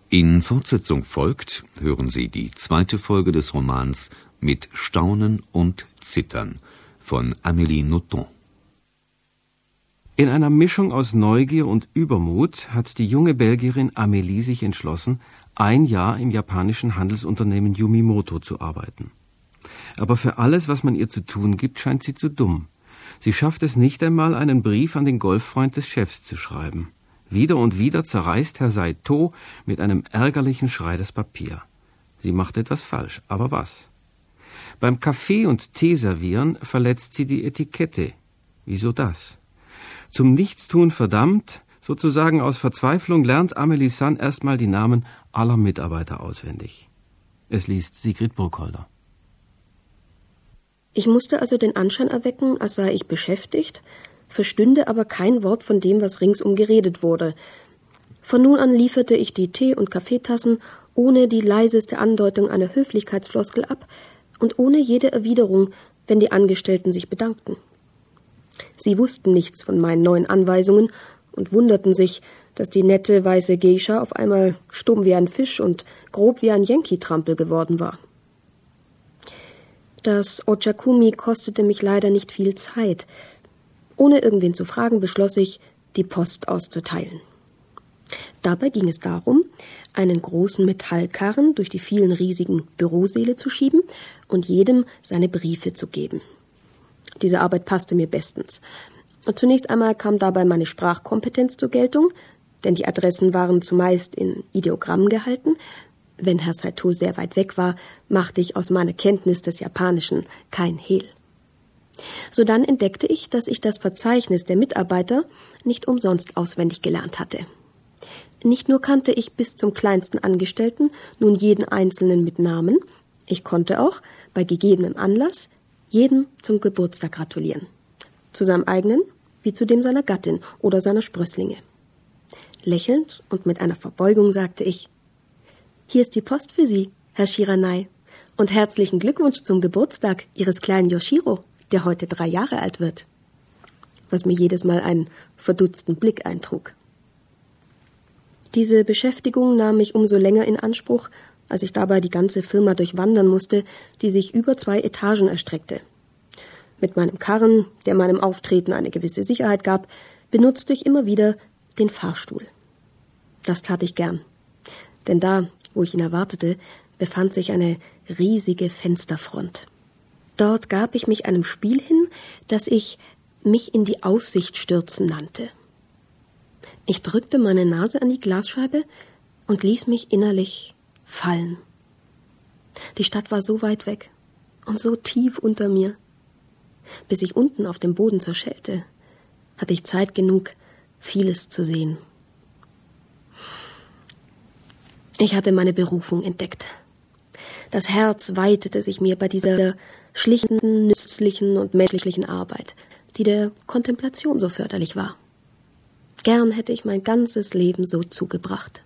In Fortsetzung folgt, hören Sie die zweite Folge des Romans Mit Staunen und Zittern von Amélie Nothomb. In einer Mischung aus Neugier und Übermut hat die junge Belgierin Amélie sich entschlossen, 1 Jahr im japanischen Handelsunternehmen Yumimoto zu arbeiten. Aber für alles, was man ihr zu tun gibt, scheint sie zu dumm. Sie schafft es nicht einmal, einen Brief an den Golffreund des Chefs zu schreiben. Wieder und wieder zerreißt Herr Saito mit einem ärgerlichen Schrei das Papier. Sie macht etwas falsch, aber was? Beim Kaffee- und Teeservieren verletzt sie die Etikette. Wieso das? Zum Nichtstun verdammt, sozusagen aus Verzweiflung, lernt Amélie San erstmal die Namen aller Mitarbeiter auswendig. Es liest Sigrid Burkholder. Ich musste also den Anschein erwecken, als sei ich beschäftigt, verstünde aber kein Wort von dem, was ringsum geredet wurde. Von nun an lieferte ich die Tee- und Kaffeetassen ohne die leiseste Andeutung einer Höflichkeitsfloskel ab und ohne jede Erwiderung, wenn die Angestellten sich bedankten. Sie wussten nichts von meinen neuen Anweisungen und wunderten sich, dass die nette weiße Geisha auf einmal stumm wie ein Fisch und grob wie ein Yankee-Trampel geworden war. Das Ochakumi kostete mich leider nicht viel Zeit. Ohne irgendwen zu fragen, beschloss ich, die Post auszuteilen. Dabei ging es darum, einen großen Metallkarren durch die vielen riesigen Bürosäle zu schieben und jedem seine Briefe zu geben. Diese Arbeit passte mir bestens. Und zunächst einmal kam dabei meine Sprachkompetenz zur Geltung, denn die Adressen waren zumeist in Ideogrammen gehalten. Wenn Herr Saito sehr weit weg war, machte ich aus meiner Kenntnis des Japanischen kein Hehl. Sodann entdeckte ich, dass ich das Verzeichnis der Mitarbeiter nicht umsonst auswendig gelernt hatte. Nicht nur kannte ich bis zum kleinsten Angestellten nun jeden Einzelnen mit Namen, ich konnte auch, bei gegebenem Anlass, jedem zum Geburtstag gratulieren. Zu seinem eigenen wie zu dem seiner Gattin oder seiner Sprösslinge. Lächelnd und mit einer Verbeugung sagte ich: »Hier ist die Post für Sie, Herr Shiranai, und herzlichen Glückwunsch zum Geburtstag Ihres kleinen Yoshiro, der heute 3 Jahre alt wird«, was mir jedes Mal einen verdutzten Blick eintrug. Diese Beschäftigung nahm mich umso länger in Anspruch, als ich dabei die ganze Firma durchwandern musste, die sich über 2 Etagen erstreckte. Mit meinem Karren, der meinem Auftreten eine gewisse Sicherheit gab, benutzte ich immer wieder den Fahrstuhl. Das tat ich gern, denn da, wo ich ihn erwartete, befand sich eine riesige Fensterfront. Dort gab ich mich einem Spiel hin, das ich mich in die Aussicht stürzen nannte. Ich drückte meine Nase an die Glasscheibe und ließ mich innerlich fallen. Die Stadt war so weit weg und so tief unter mir. Bis ich unten auf dem Boden zerschellte, hatte ich Zeit genug, vieles zu sehen. Ich hatte meine Berufung entdeckt. Das Herz weitete sich mir bei dieser schlichten, nützlichen und menschlichen Arbeit, die der Kontemplation so förderlich war. Gern hätte ich mein ganzes Leben so zugebracht.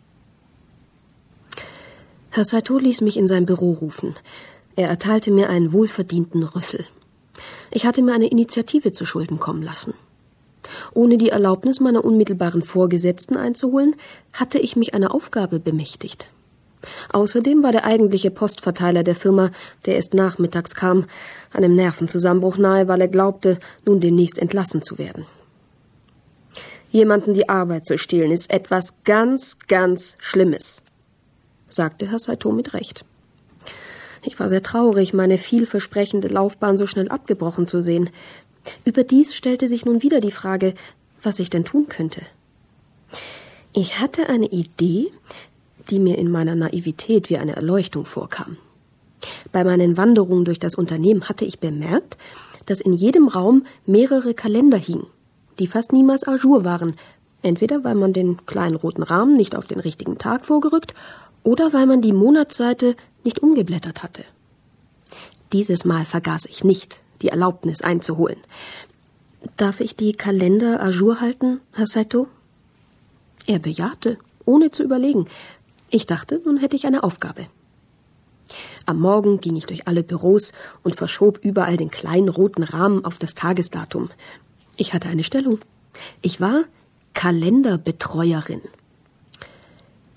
Herr Saito ließ mich in sein Büro rufen. Er erteilte mir einen wohlverdienten Rüffel. Ich hatte mir eine Initiative zu Schulden kommen lassen. Ohne die Erlaubnis meiner unmittelbaren Vorgesetzten einzuholen, hatte ich mich einer Aufgabe bemächtigt. Außerdem war der eigentliche Postverteiler der Firma, der erst nachmittags kam, einem Nervenzusammenbruch nahe, weil er glaubte, nun demnächst entlassen zu werden. Jemanden die Arbeit zu stehlen, ist etwas ganz, ganz Schlimmes, sagte Herr Saito mit Recht. Ich war sehr traurig, meine vielversprechende Laufbahn so schnell abgebrochen zu sehen. Überdies stellte sich nun wieder die Frage, was ich denn tun könnte. Ich hatte eine Idee, die mir in meiner Naivität wie eine Erleuchtung vorkam. Bei meinen Wanderungen durch das Unternehmen hatte ich bemerkt, dass in jedem Raum mehrere Kalender hingen, die fast niemals à jour waren, entweder weil man den kleinen roten Rahmen nicht auf den richtigen Tag vorgerückt oder weil man die Monatsseite nicht umgeblättert hatte. Dieses Mal vergaß ich nicht, die Erlaubnis einzuholen. »Darf ich die Kalender à jour halten, Herr Saito?« Er bejahte, ohne zu überlegen. Ich dachte, nun hätte ich eine Aufgabe. Am Morgen ging ich durch alle Büros und verschob überall den kleinen roten Rahmen auf das Tagesdatum. Ich hatte eine Stellung. Ich war Kalenderbetreuerin.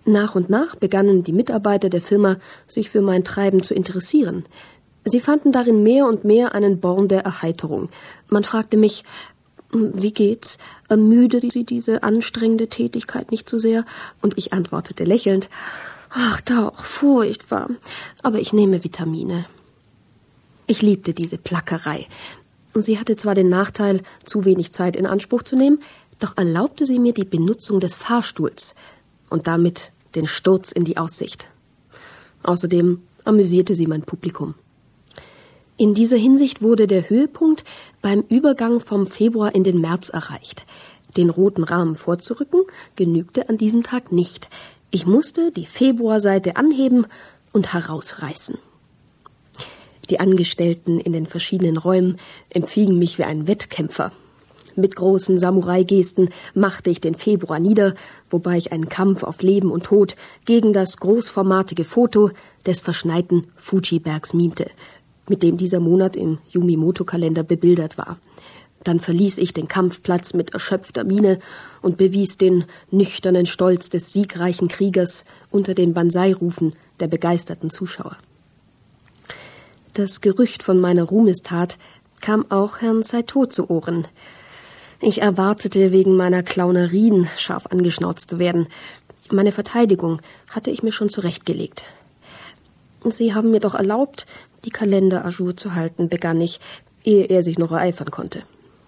Nach und nach begannen die Mitarbeiter der Firma, sich für mein Treiben zu interessieren. Sie fanden darin mehr und mehr einen Born der Erheiterung. Man fragte mich, wie geht's? Ermüdet Sie diese anstrengende Tätigkeit nicht so sehr? Und ich antwortete lächelnd, ach doch, furchtbar, aber ich nehme Vitamine. Ich liebte diese Plackerei. Sie hatte zwar den Nachteil, zu wenig Zeit in Anspruch zu nehmen, doch erlaubte sie mir die Benutzung des Fahrstuhls und damit den Sturz in die Aussicht. Außerdem amüsierte sie mein Publikum. In dieser Hinsicht wurde der Höhepunkt beim Übergang vom Februar in den März erreicht. Den roten Rahmen vorzurücken genügte an diesem Tag nicht. Ich musste die Februarseite anheben und herausreißen. Die Angestellten in den verschiedenen Räumen empfingen mich wie ein Wettkämpfer. Mit großen Samurai-Gesten machte ich den Februar nieder, wobei ich einen Kampf auf Leben und Tod gegen das großformatige Foto des verschneiten Fuji-Bergs mimte, mit dem dieser Monat im Yumimoto-Kalender bebildert war. Dann verließ ich den Kampfplatz mit erschöpfter Miene und bewies den nüchternen Stolz des siegreichen Kriegers unter den Banzai-Rufen der begeisterten Zuschauer. Das Gerücht von meiner Ruhmestat kam auch Herrn Saito zu Ohren. Ich erwartete, wegen meiner Clownerien scharf angeschnauzt zu werden. Meine Verteidigung hatte ich mir schon zurechtgelegt. »Sie haben mir doch erlaubt, die Kalender à jour zu halten«, begann ich, ehe er sich noch ereifern konnte.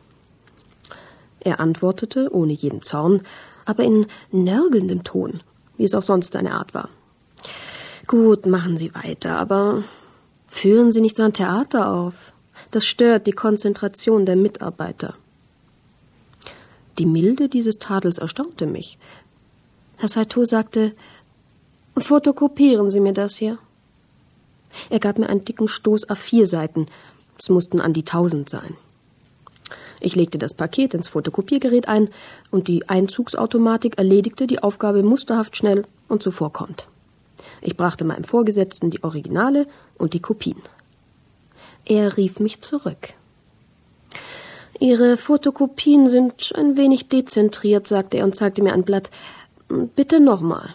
Er antwortete, ohne jeden Zorn, aber in nörgelndem Ton, wie es auch sonst seine Art war. »Gut, machen Sie weiter, aber führen Sie nicht so ein Theater auf. Das stört die Konzentration der Mitarbeiter.« Die Milde dieses Tadels erstaunte mich. Herr Saito sagte, »Fotokopieren Sie mir das hier.« Er gab mir einen dicken Stoß A4-Seiten. Es mussten an die 1000 sein. Ich legte das Paket ins Fotokopiergerät ein und die Einzugsautomatik erledigte die Aufgabe musterhaft schnell und zuvorkommend. Ich brachte meinem Vorgesetzten die Originale und die Kopien. Er rief mich zurück. »Ihre Fotokopien sind ein wenig dezentriert«, sagte er und zeigte mir ein Blatt. »Bitte nochmal.«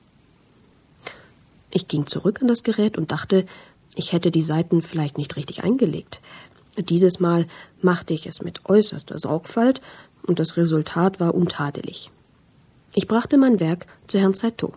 Ich ging zurück an das Gerät und dachte, ich hätte die Seiten vielleicht nicht richtig eingelegt. Dieses Mal machte ich es mit äußerster Sorgfalt und das Resultat war untadelig. Ich brachte mein Werk zu Herrn Saito.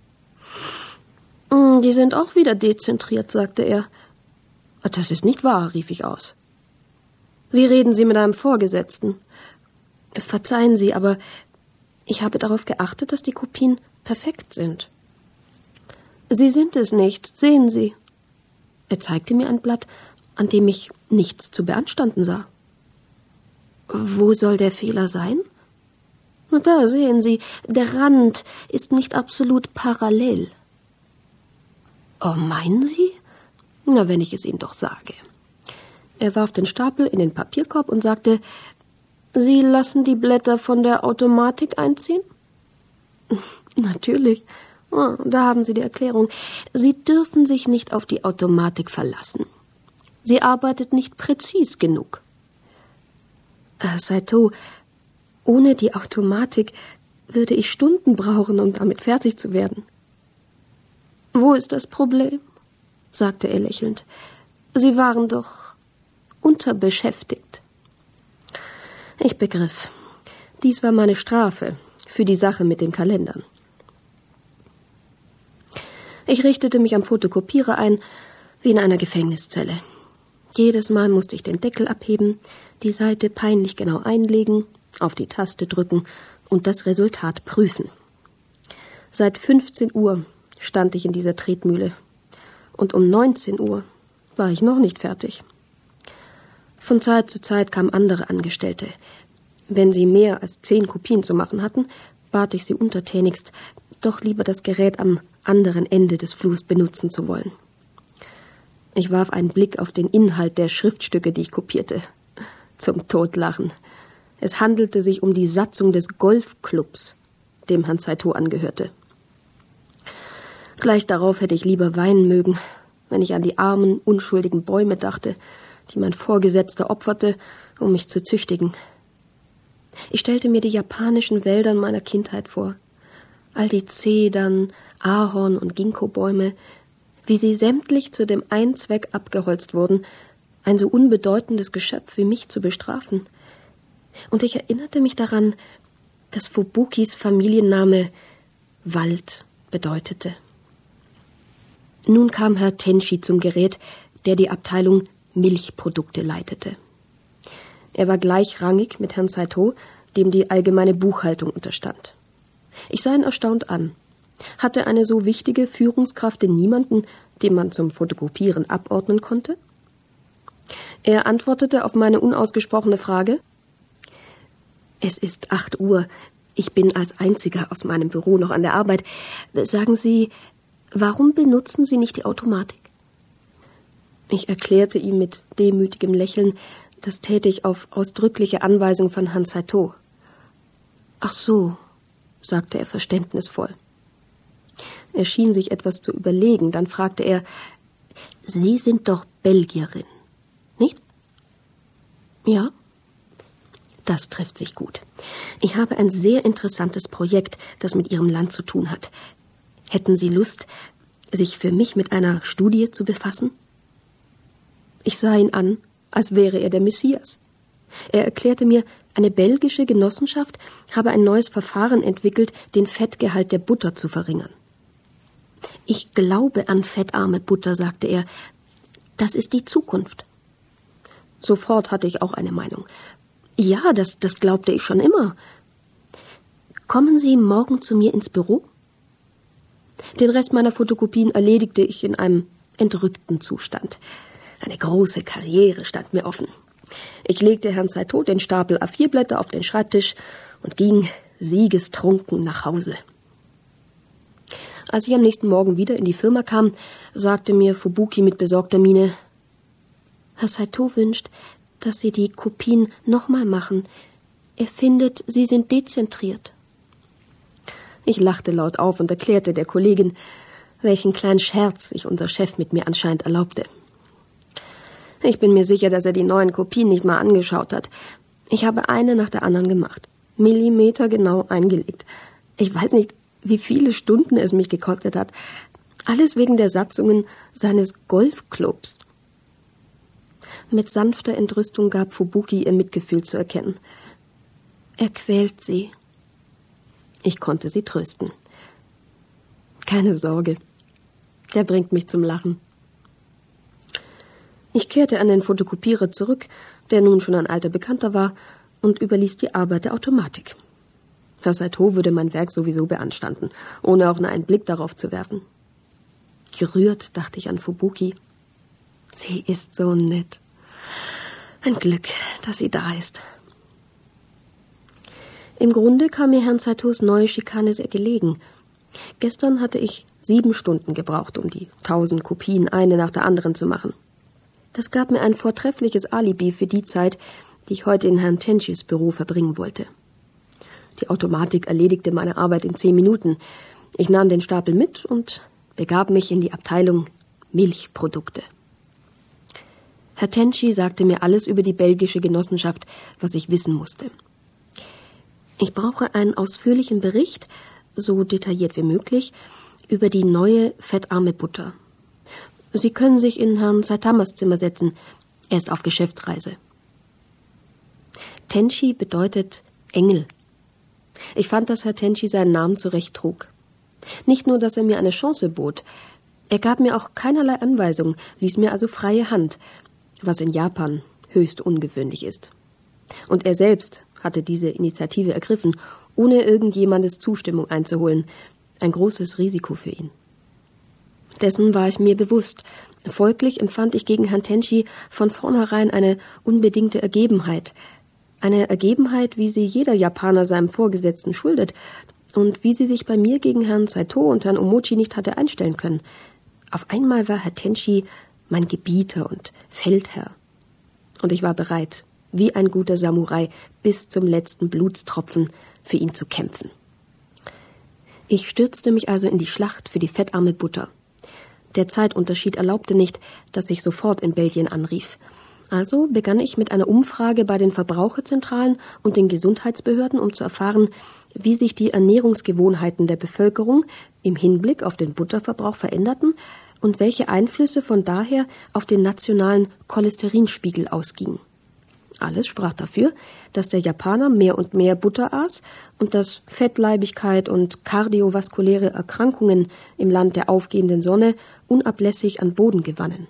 »Die sind auch wieder dezentriert«, sagte er. »Das ist nicht wahr«, rief ich aus. »Wie reden Sie mit einem Vorgesetzten?« »Verzeihen Sie, aber ich habe darauf geachtet, dass die Kopien perfekt sind.« »Sie sind es nicht, sehen Sie.« Er zeigte mir ein Blatt, an dem ich nichts zu beanstanden sah. »Wo soll der Fehler sein?« »Na, da sehen Sie, der Rand ist nicht absolut parallel.« »Oh, meinen Sie?« »Na, wenn ich es Ihnen doch sage.« Er warf den Stapel in den Papierkorb und sagte, »Sie lassen die Blätter von der Automatik einziehen?« »Natürlich. Oh, da haben Sie die Erklärung. Sie dürfen sich nicht auf die Automatik verlassen. Sie arbeitet nicht präzis genug.« »Saito, ohne die Automatik würde ich Stunden brauchen, um damit fertig zu werden.« »Wo ist das Problem?« sagte er lächelnd. »Sie waren doch unterbeschäftigt.« Ich begriff. Dies war meine Strafe für die Sache mit den Kalendern. Ich richtete mich am Fotokopierer ein, wie in einer Gefängniszelle. Jedes Mal musste ich den Deckel abheben, die Seite peinlich genau einlegen, auf die Taste drücken und das Resultat prüfen. Seit 15 Uhr stand ich in dieser Tretmühle und um 19 Uhr war ich noch nicht fertig. Von Zeit zu Zeit kamen andere Angestellte. Wenn sie mehr als 10 Kopien zu machen hatten, bat ich sie untertänigst, doch lieber das Gerät am anderen Ende des Flurs benutzen zu wollen. Ich warf einen Blick auf den Inhalt der Schriftstücke, die ich kopierte. Zum Totlachen. Es handelte sich um die Satzung des Golfclubs, dem Herrn Saito angehörte. Gleich darauf hätte ich lieber weinen mögen, wenn ich an die armen, unschuldigen Bäume dachte, die mein Vorgesetzter opferte, um mich zu züchtigen. Ich stellte mir die japanischen Wälder meiner Kindheit vor. all die Zedern, Ahorn- und Ginkgo-Bäume, wie sie sämtlich zu dem einen Zweck abgeholzt wurden, ein so unbedeutendes Geschöpf wie mich zu bestrafen. Und ich erinnerte mich daran, dass Fubukis Familienname Wald bedeutete. Nun kam Herr Tenshi zum Gerät, der die Abteilung Milchprodukte leitete. Er war gleichrangig mit Herrn Saito, dem die allgemeine Buchhaltung unterstand. Ich sah ihn erstaunt an. Hatte eine so wichtige Führungskraft denn niemanden, den man zum Fotokopieren abordnen konnte? Er antwortete auf meine unausgesprochene Frage: »Es ist 8 Uhr. Ich bin als Einziger aus meinem Büro noch an der Arbeit. Sagen Sie, warum benutzen Sie nicht die Automatik?« Ich erklärte ihm mit demütigem Lächeln, das täte ich auf ausdrückliche Anweisung von Herrn Saito. »Ach so«, sagte er verständnisvoll. Er schien sich etwas zu überlegen, dann fragte er: »Sie sind doch Belgierin, nicht?« »Ja.« »Das trifft sich gut. Ich habe ein sehr interessantes Projekt, das mit Ihrem Land zu tun hat. Hätten Sie Lust, sich für mich mit einer Studie zu befassen?« Ich sah ihn an, als wäre er der Messias. Er erklärte mir, eine belgische Genossenschaft habe ein neues Verfahren entwickelt, den Fettgehalt der Butter zu verringern. »Ich glaube an fettarme Butter«, sagte er. »Das ist die Zukunft.« Sofort hatte ich auch eine Meinung. »Ja, das glaubte ich schon immer. Kommen Sie morgen zu mir ins Büro?« Den Rest meiner Fotokopien erledigte ich in einem entrückten Zustand. Eine große Karriere stand mir offen. Ich legte Herrn Saito den Stapel A4-Blätter auf den Schreibtisch und ging siegestrunken nach Hause. Als ich am nächsten Morgen wieder in die Firma kam, sagte mir Fubuki mit besorgter Miene: »Herr Saito wünscht, dass Sie die Kopien nochmal machen. Er findet, Sie sind dezentriert.« Ich lachte laut auf und erklärte der Kollegin, welchen kleinen Scherz sich unser Chef mit mir anscheinend erlaubte. Ich bin mir sicher, dass er die neuen Kopien nicht mal angeschaut hat. Ich habe eine nach der anderen gemacht, millimetergenau eingelegt. Ich weiß nicht, wie viele Stunden es mich gekostet hat. Alles wegen der Satzungen seines Golfclubs. Mit sanfter Entrüstung gab Fubuki ihr Mitgefühl zu erkennen. »Er quält Sie.« Ich konnte sie trösten. »Keine Sorge, der bringt mich zum Lachen.« Ich kehrte an den Fotokopierer zurück, der nun schon ein alter Bekannter war, und überließ die Arbeit der Automatik. Herr Saito würde mein Werk sowieso beanstanden, ohne auch nur einen Blick darauf zu werfen. Gerührt dachte ich an Fubuki. Sie ist so nett. Ein Glück, dass sie da ist. Im Grunde kam mir Herrn Saitos neue Schikane sehr gelegen. Gestern hatte ich 7 Stunden gebraucht, um die 1000 Kopien eine nach der anderen zu machen. Das gab mir ein vortreffliches Alibi für die Zeit, die ich heute in Herrn Tenshis Büro verbringen wollte. Die Automatik erledigte meine Arbeit in 10 Minuten. Ich nahm den Stapel mit und begab mich in die Abteilung Milchprodukte. Herr Tenshi sagte mir alles über die belgische Genossenschaft, was ich wissen musste. Ich brauche einen ausführlichen Bericht, so detailliert wie möglich, über die neue fettarme Butter. Sie können sich in Herrn Saitamas Zimmer setzen. Er ist auf Geschäftsreise. Tenshi bedeutet Engel. Ich fand, dass Herr Tenshi seinen Namen zurecht trug. Nicht nur, dass er mir eine Chance bot, er gab mir auch keinerlei Anweisung, ließ mir also freie Hand, was in Japan höchst ungewöhnlich ist. Und er selbst hatte diese Initiative ergriffen, ohne irgendjemandes Zustimmung einzuholen. Ein großes Risiko für ihn. Dessen war ich mir bewusst. Folglich empfand ich gegen Herrn Tenshi von vornherein eine unbedingte Ergebenheit. Eine Ergebenheit, wie sie jeder Japaner seinem Vorgesetzten schuldet und wie sie sich bei mir gegen Herrn Saito und Herrn Omochi nicht hatte einstellen können. Auf einmal war Herr Tenshi mein Gebieter und Feldherr. Und ich war bereit, wie ein guter Samurai, bis zum letzten Blutstropfen für ihn zu kämpfen. Ich stürzte mich also in die Schlacht für die fettarme Butter. Der Zeitunterschied erlaubte nicht, dass ich sofort in Belgien anrief. Also begann ich mit einer Umfrage bei den Verbraucherzentralen und den Gesundheitsbehörden, um zu erfahren, wie sich die Ernährungsgewohnheiten der Bevölkerung im Hinblick auf den Butterverbrauch veränderten und welche Einflüsse von daher auf den nationalen Cholesterinspiegel ausgingen. Alles sprach dafür, dass der Japaner mehr und mehr Butter aß und dass Fettleibigkeit und kardiovaskuläre Erkrankungen im Land der aufgehenden Sonne unablässig an Boden gewannen.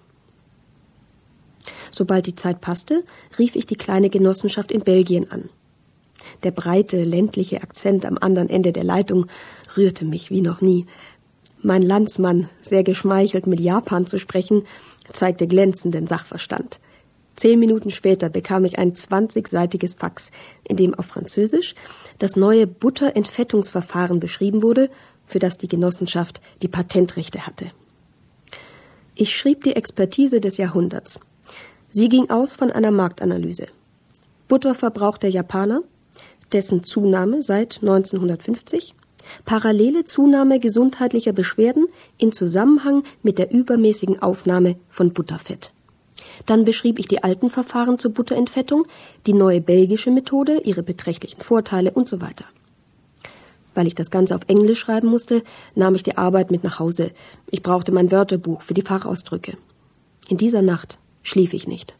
Sobald die Zeit passte, rief ich die kleine Genossenschaft in Belgien an. Der breite, ländliche Akzent am anderen Ende der Leitung rührte mich wie noch nie. Mein Landsmann, sehr geschmeichelt mit Japan zu sprechen, zeigte glänzenden Sachverstand. 10 Minuten später bekam ich ein 20-seitiges Fax, in dem auf Französisch das neue Butterentfettungsverfahren beschrieben wurde, für das die Genossenschaft die Patentrechte hatte. Ich schrieb die Expertise des Jahrhunderts. Sie ging aus von einer Marktanalyse. Butterverbrauch der Japaner, dessen Zunahme seit 1950, parallele Zunahme gesundheitlicher Beschwerden in Zusammenhang mit der übermäßigen Aufnahme von Butterfett. Dann beschrieb ich die alten Verfahren zur Butterentfettung, die neue belgische Methode, ihre beträchtlichen Vorteile und so weiter. Weil ich das Ganze auf Englisch schreiben musste, nahm ich die Arbeit mit nach Hause. Ich brauchte mein Wörterbuch für die Fachausdrücke. In dieser Nacht schlief ich nicht.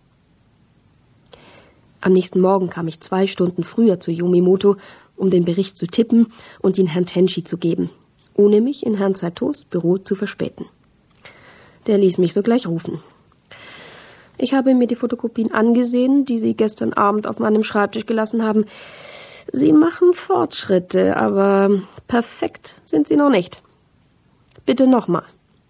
Am nächsten Morgen kam ich 2 Stunden früher zu Yumimoto, um den Bericht zu tippen und ihn Herrn Tenshi zu geben, ohne mich in Herrn Saitos Büro zu verspäten. Der ließ mich sogleich rufen. Ich habe mir die Fotokopien angesehen, die Sie gestern Abend auf meinem Schreibtisch gelassen haben. Sie machen Fortschritte, aber perfekt sind sie noch nicht. Bitte nochmal.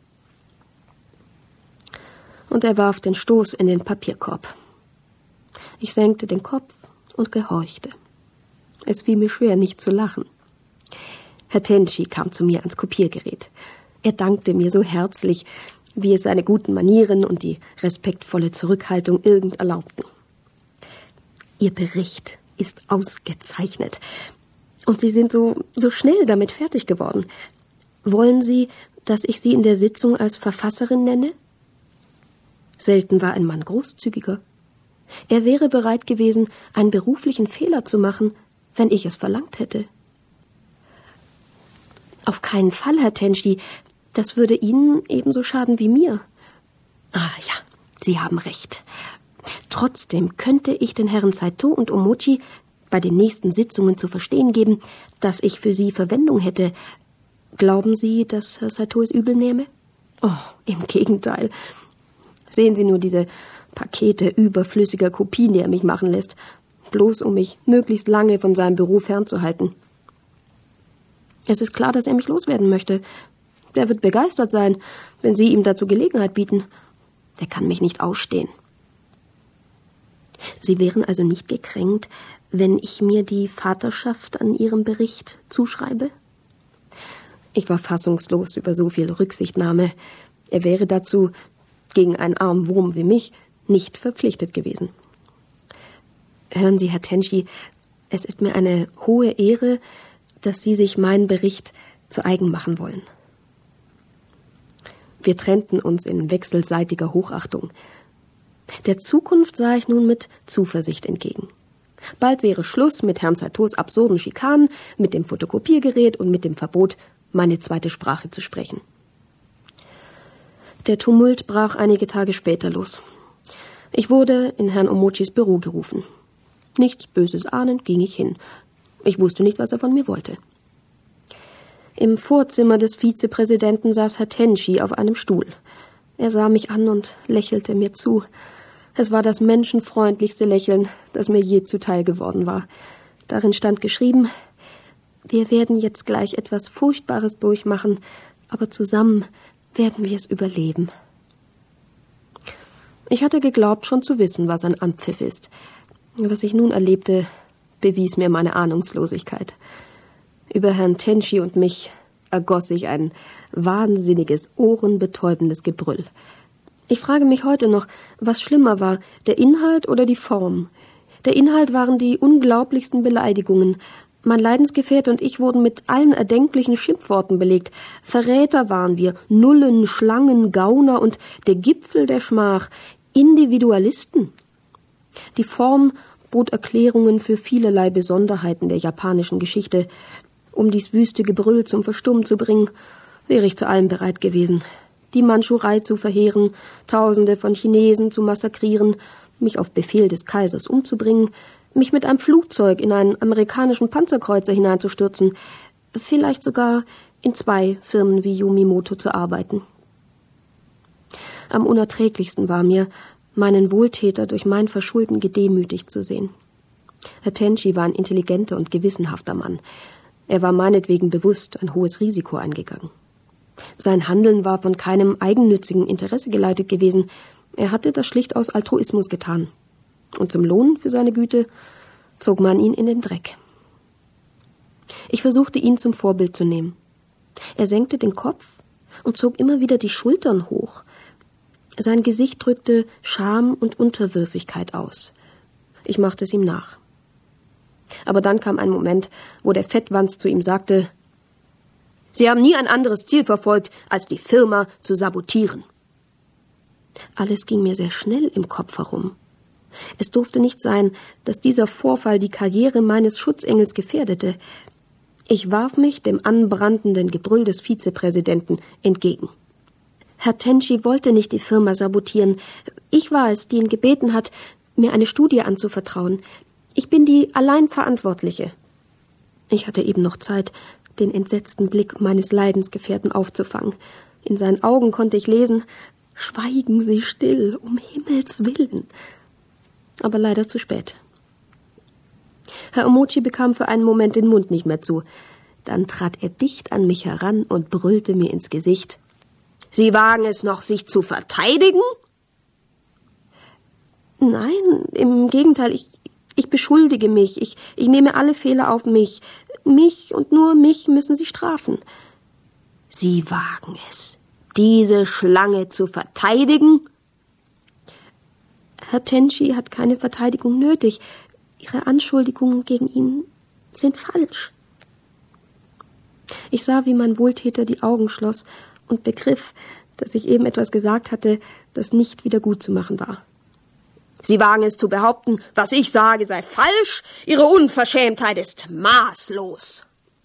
Und er warf den Stoß in den Papierkorb. Ich senkte den Kopf und gehorchte. Es fiel mir schwer, nicht zu lachen. Herr Tenshi kam zu mir ans Kopiergerät. Er dankte mir so herzlich, wie es seine guten Manieren und die respektvolle Zurückhaltung irgend erlaubten. Ihr Bericht ist ausgezeichnet. Und Sie sind so schnell damit fertig geworden. Wollen Sie, dass ich Sie in der Sitzung als Verfasserin nenne? Selten war ein Mann großzügiger. Er wäre bereit gewesen, einen beruflichen Fehler zu machen, wenn ich es verlangt hätte. Auf keinen Fall, Herr Tenshi. Das würde Ihnen ebenso schaden wie mir. Ah ja, Sie haben recht. Trotzdem könnte ich den Herren Saito und Omochi bei den nächsten Sitzungen zu verstehen geben, dass ich für Sie Verwendung hätte. Glauben Sie, dass Herr Saito es übel nehme? Oh, im Gegenteil. Sehen Sie nur diese Pakete überflüssiger Kopien, die er mich machen lässt, bloß um mich möglichst lange von seinem Büro fernzuhalten. Es ist klar, dass er mich loswerden möchte. Der wird begeistert sein, wenn Sie ihm dazu Gelegenheit bieten. Der kann mich nicht ausstehen. Sie wären also nicht gekränkt, wenn ich mir die Vaterschaft an Ihrem Bericht zuschreibe? Ich war fassungslos über so viel Rücksichtnahme. Er wäre dazu, gegen einen armen Wurm wie mich, nicht verpflichtet gewesen. Hören Sie, Herr Tenshi, es ist mir eine hohe Ehre, dass Sie sich meinen Bericht zu eigen machen wollen. Wir trennten uns in wechselseitiger Hochachtung. Der Zukunft sah ich nun mit Zuversicht entgegen. Bald wäre Schluss mit Herrn Saitos absurden Schikanen, mit dem Fotokopiergerät und mit dem Verbot, meine zweite Sprache zu sprechen. Der Tumult brach einige Tage später los. Ich wurde in Herrn Omochis Büro gerufen. Nichts Böses ahnend ging ich hin. Ich wusste nicht, was er von mir wollte. Im Vorzimmer des Vizepräsidenten saß Herr Tenshi auf einem Stuhl. Er sah mich an und lächelte mir zu. Es war das menschenfreundlichste Lächeln, das mir je zuteil geworden war. Darin stand geschrieben: Wir werden jetzt gleich etwas Furchtbares durchmachen, aber zusammen werden wir es überleben. Ich hatte geglaubt, schon zu wissen, was ein Anpfiff ist. Was ich nun erlebte, bewies mir meine Ahnungslosigkeit. Über Herrn Tenshi und mich ergoss sich ein wahnsinniges, ohrenbetäubendes Gebrüll. Ich frage mich heute noch, was schlimmer war, der Inhalt oder die Form. Der Inhalt waren die unglaublichsten Beleidigungen. Mein Leidensgefährte und ich wurden mit allen erdenklichen Schimpfworten belegt. Verräter waren wir, Nullen, Schlangen, Gauner und der Gipfel der Schmach, Individualisten. Die Form bot Erklärungen für vielerlei Besonderheiten der japanischen Geschichte. Um dies wüste Gebrüll zum Verstummen zu bringen, wäre ich zu allem bereit gewesen. Die Mandschurei zu verheeren, Tausende von Chinesen zu massakrieren, mich auf Befehl des Kaisers umzubringen, mich mit einem Flugzeug in einen amerikanischen Panzerkreuzer hineinzustürzen, vielleicht sogar in 2 Firmen wie Yumimoto zu arbeiten. Am unerträglichsten war mir, meinen Wohltäter durch mein Verschulden gedemütigt zu sehen. Herr Tenchi war ein intelligenter und gewissenhafter Mann. Er war meinetwegen bewusst ein hohes Risiko eingegangen. Sein Handeln war von keinem eigennützigen Interesse geleitet gewesen. Er hatte das schlicht aus Altruismus getan. Und zum Lohn für seine Güte zog man ihn in den Dreck. Ich versuchte, ihn zum Vorbild zu nehmen. Er senkte den Kopf und zog immer wieder die Schultern hoch. Sein Gesicht drückte Scham und Unterwürfigkeit aus. Ich machte es ihm nach. Aber dann kam ein Moment, wo der Fettwanst zu ihm sagte: »Sie haben nie ein anderes Ziel verfolgt, als die Firma zu sabotieren.« Alles ging mir sehr schnell im Kopf herum. Es durfte nicht sein, dass dieser Vorfall die Karriere meines Schutzengels gefährdete. Ich warf mich dem anbrandenden Gebrüll des Vizepräsidenten entgegen. Herr Tenchi wollte nicht die Firma sabotieren. Ich war es, die ihn gebeten hat, mir eine Studie anzuvertrauen. Ich bin die Alleinverantwortliche. Ich hatte eben noch Zeit, den entsetzten Blick meines Leidensgefährten aufzufangen. In seinen Augen konnte ich lesen: »Schweigen Sie still, um Himmels Willen.« Aber leider zu spät. Herr Omochi bekam für einen Moment den Mund nicht mehr zu. Dann trat er dicht an mich heran und brüllte mir ins Gesicht: »Sie wagen es noch, sich zu verteidigen?« »Nein, im Gegenteil, ich beschuldige mich. Ich nehme alle Fehler auf mich. Mich und nur mich müssen Sie strafen.« »Sie wagen es, diese Schlange zu verteidigen?« »Herr Tenchi hat keine Verteidigung nötig. Ihre Anschuldigungen gegen ihn sind falsch.« Ich sah, wie mein Wohltäter die Augen schloss und begriff, dass ich eben etwas gesagt hatte, das nicht wieder gut zu machen war. »Sie wagen es zu behaupten, was ich sage, sei falsch. Ihre Unverschämtheit ist maßlos.«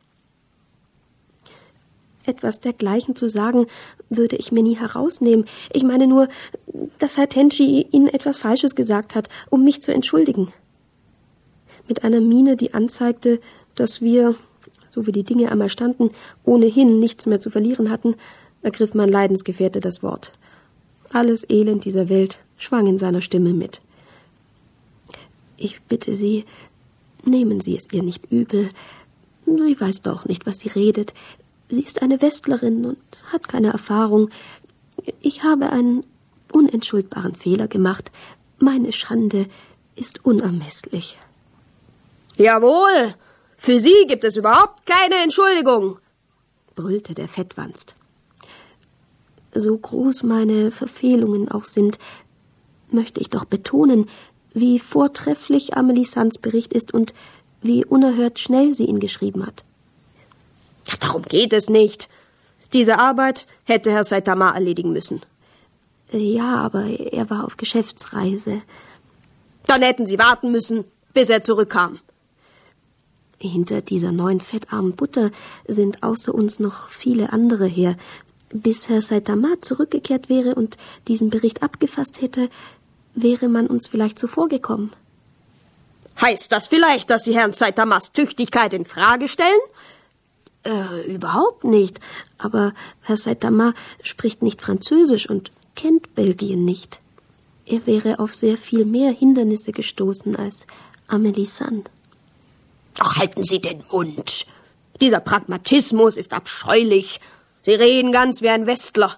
Etwas dergleichen zu sagen, würde ich mir nie herausnehmen. Ich meine nur, dass Herr Tenchi Ihnen etwas Falsches gesagt hat, um mich zu entschuldigen. Mit einer Miene, die anzeigte, dass wir, so wie die Dinge einmal standen, ohnehin nichts mehr zu verlieren hatten, ergriff mein Leidensgefährte das Wort. Alles Elend dieser Welt schwang in seiner Stimme mit. »Ich bitte Sie, nehmen Sie es ihr nicht übel. Sie weiß doch nicht, was sie redet. Sie ist eine Westlerin und hat keine Erfahrung. Ich habe einen unentschuldbaren Fehler gemacht. Meine Schande ist unermesslich.« »Jawohl, für Sie gibt es überhaupt keine Entschuldigung«, brüllte der Fettwanst. So groß meine Verfehlungen auch sind, möchte ich doch betonen, wie vortrefflich Amelie Sands Bericht ist und wie unerhört schnell sie ihn geschrieben hat. Ja, darum geht es nicht. Diese Arbeit hätte Herr Saitama erledigen müssen. Ja, aber er war auf Geschäftsreise. Dann hätten Sie warten müssen, bis er zurückkam. Hinter dieser neuen fettarmen Butter sind außer uns noch viele andere her. Bis Herr Saitama zurückgekehrt wäre und diesen Bericht abgefasst hätte, wäre man uns vielleicht zuvorgekommen. Heißt das vielleicht, dass Sie Herrn Saitamas Tüchtigkeit in Frage stellen? Überhaupt nicht. Aber Herr Saitama spricht nicht Französisch und kennt Belgien nicht. Er wäre auf sehr viel mehr Hindernisse gestoßen als Amelie Sand. Ach, halten Sie den Mund. Dieser Pragmatismus ist abscheulich. Sie reden ganz wie ein Westler.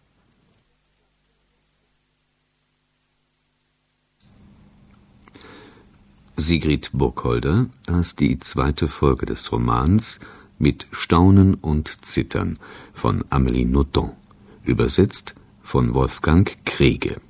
Sigrid Burkholder las die 2. Folge des Romans Mit Staunen und Zittern von Amélie Nothomb, übersetzt von Wolfgang Krege.